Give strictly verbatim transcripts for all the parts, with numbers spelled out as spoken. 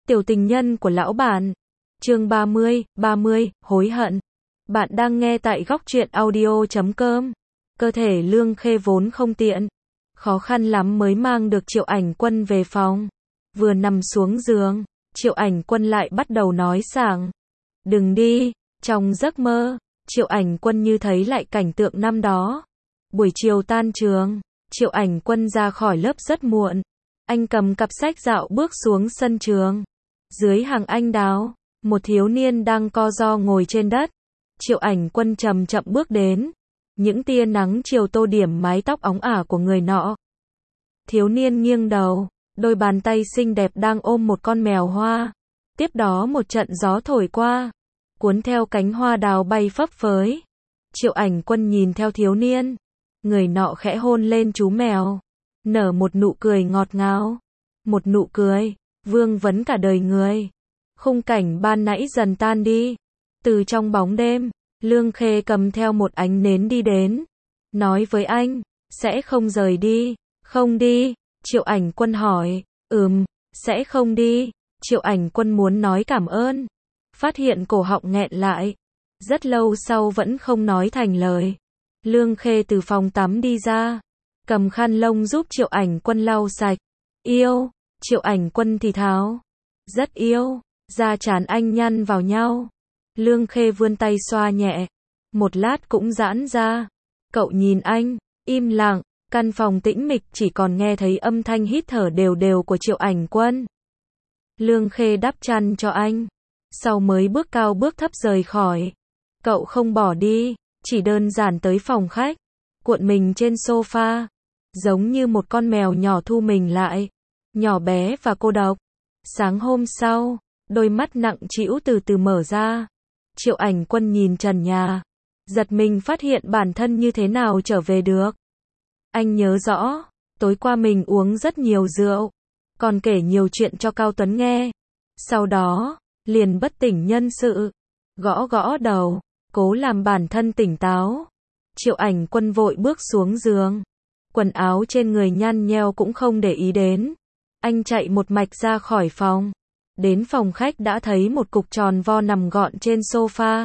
Tiểu tình nhân của lão bản. Chương ba mươi, ba mươi, hối hận. Bạn đang nghe tại góc truyện audio chấm com. Cơ thể Lương Khê vốn không tiện, khó khăn lắm mới mang được Triệu Ảnh Quân về phòng. Vừa nằm xuống giường, Triệu Ảnh Quân lại bắt đầu nói sảng. Đừng đi. Trong giấc mơ, Triệu Ảnh Quân như thấy lại cảnh tượng năm đó. Buổi chiều tan trường, Triệu Ảnh Quân ra khỏi lớp rất muộn. Anh cầm cặp sách dạo bước xuống sân trường. Dưới hàng anh đào, một thiếu niên đang co ro ngồi trên đất. Triệu Ảnh Quân chậm chậm bước đến. Những tia nắng chiều tô điểm mái tóc óng ả của người nọ. Thiếu niên nghiêng đầu, đôi bàn tay xinh đẹp đang ôm một con mèo hoa. Tiếp đó một trận gió thổi qua, cuốn theo cánh hoa đào bay phấp phới. Triệu Ảnh Quân nhìn theo thiếu niên. Người nọ khẽ hôn lên chú mèo, nở một nụ cười ngọt ngào. Một nụ cười vương vấn cả đời người. Khung cảnh ban nãy dần tan đi. Từ trong bóng đêm, Lương Khê cầm theo một ánh nến đi đến. Nói với anh, sẽ không rời đi. Không đi. Triệu Ảnh Quân hỏi. Ừm, sẽ không đi. Triệu Ảnh Quân muốn nói cảm ơn, phát hiện cổ họng nghẹn lại. Rất lâu sau vẫn không nói thành lời. Lương Khê từ phòng tắm đi ra, cầm khăn lông giúp Triệu Ảnh Quân lau sạch. Yêu. Triệu Ảnh Quân thì thào. Rất yêu. Da trán anh nhăn vào nhau. Lương Khê vươn tay xoa nhẹ. Một lát cũng giãn ra. Cậu nhìn anh, im lặng. Căn phòng tĩnh mịch chỉ còn nghe thấy âm thanh hít thở đều đều của Triệu Ảnh Quân. Lương Khê đắp chăn cho anh, sau mới bước cao bước thấp rời khỏi. Cậu không bỏ đi, chỉ đơn giản tới phòng khách, cuộn mình trên sofa, giống như một con mèo nhỏ thu mình lại, nhỏ bé và cô độc. Sáng hôm sau, đôi mắt nặng trĩu từ từ mở ra. Triệu Ảnh Quân nhìn trần nhà, giật mình phát hiện bản thân như thế nào trở về được. Anh nhớ rõ, tối qua mình uống rất nhiều rượu, còn kể nhiều chuyện cho Cao Tuấn nghe. Sau đó, liền bất tỉnh nhân sự, gõ gõ đầu, cố làm bản thân tỉnh táo. Triệu Ảnh Quân vội bước xuống giường, quần áo trên người nhăn nheo cũng không để ý đến. Anh chạy một mạch ra khỏi phòng, đến phòng khách đã thấy một cục tròn vo nằm gọn trên sofa.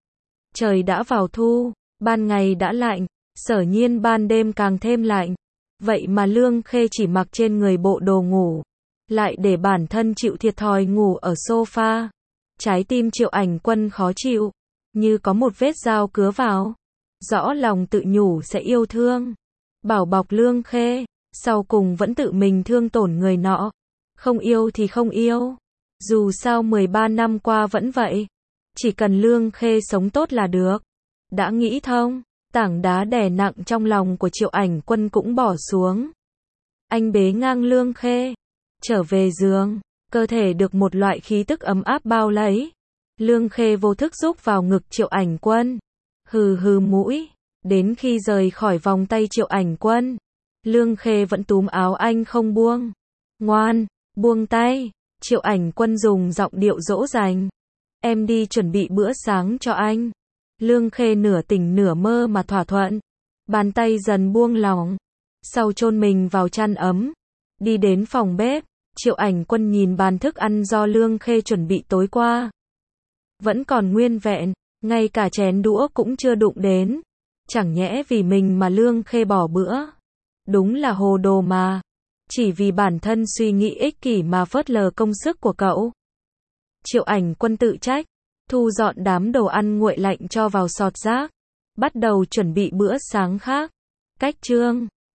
Trời đã vào thu, ban ngày đã lạnh, sở nhiên ban đêm càng thêm lạnh. Vậy mà Lương Khê chỉ mặc trên người bộ đồ ngủ, lại để bản thân chịu thiệt thòi ngủ ở sofa. Trái tim Triệu Ảnh Quân khó chịu, như có một vết dao cứa vào. Rõ lòng tự nhủ sẽ yêu thương, bảo bọc Lương Khê, sau cùng vẫn tự mình thương tổn người nọ. Không yêu thì không yêu. Dù sao mười ba năm qua vẫn vậy. Chỉ cần Lương Khê sống tốt là được. Đã nghĩ thông, tảng đá đè nặng trong lòng của Triệu Ảnh Quân cũng bỏ xuống. Anh bế ngang Lương Khê, trở về giường, cơ thể được một loại khí tức ấm áp bao lấy. Lương Khê vô thức rúc vào ngực Triệu Ảnh Quân, hừ hừ mũi, đến khi rời khỏi vòng tay Triệu Ảnh Quân, Lương Khê vẫn túm áo anh không buông. Ngoan, buông tay. Triệu Ảnh Quân dùng giọng điệu dỗ dành. Em đi chuẩn bị bữa sáng cho anh. Lương Khê nửa tỉnh nửa mơ mà thỏa thuận. Bàn tay dần buông lỏng, sau chôn mình vào chăn ấm, đi đến phòng bếp. Triệu Ảnh Quân nhìn bàn thức ăn do Lương Khê chuẩn bị tối qua, vẫn còn nguyên vẹn, ngay cả chén đũa cũng chưa đụng đến. Chẳng nhẽ vì mình mà Lương Khê bỏ bữa. Đúng là hồ đồ mà. Chỉ vì bản thân suy nghĩ ích kỷ mà phớt lờ công sức của cậu. Triệu Ảnh Quân tự trách, thu dọn đám đồ ăn nguội lạnh cho vào sọt rác, bắt đầu chuẩn bị bữa sáng khác. Cách chương